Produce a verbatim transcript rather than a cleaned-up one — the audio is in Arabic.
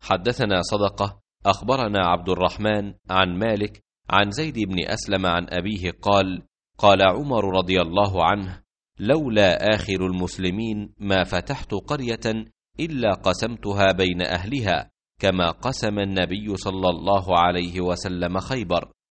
حدثنا صدقة أخبرنا عبد الرحمن عن مالك عن زيد بن أسلم عن أبيه قال: قال عمر رضي الله عنه: لولا آخر المسلمين ما فتحت قرية إلا قسمتها بين أهلها كما قسم النبي صلى الله عليه وسلم خيبر.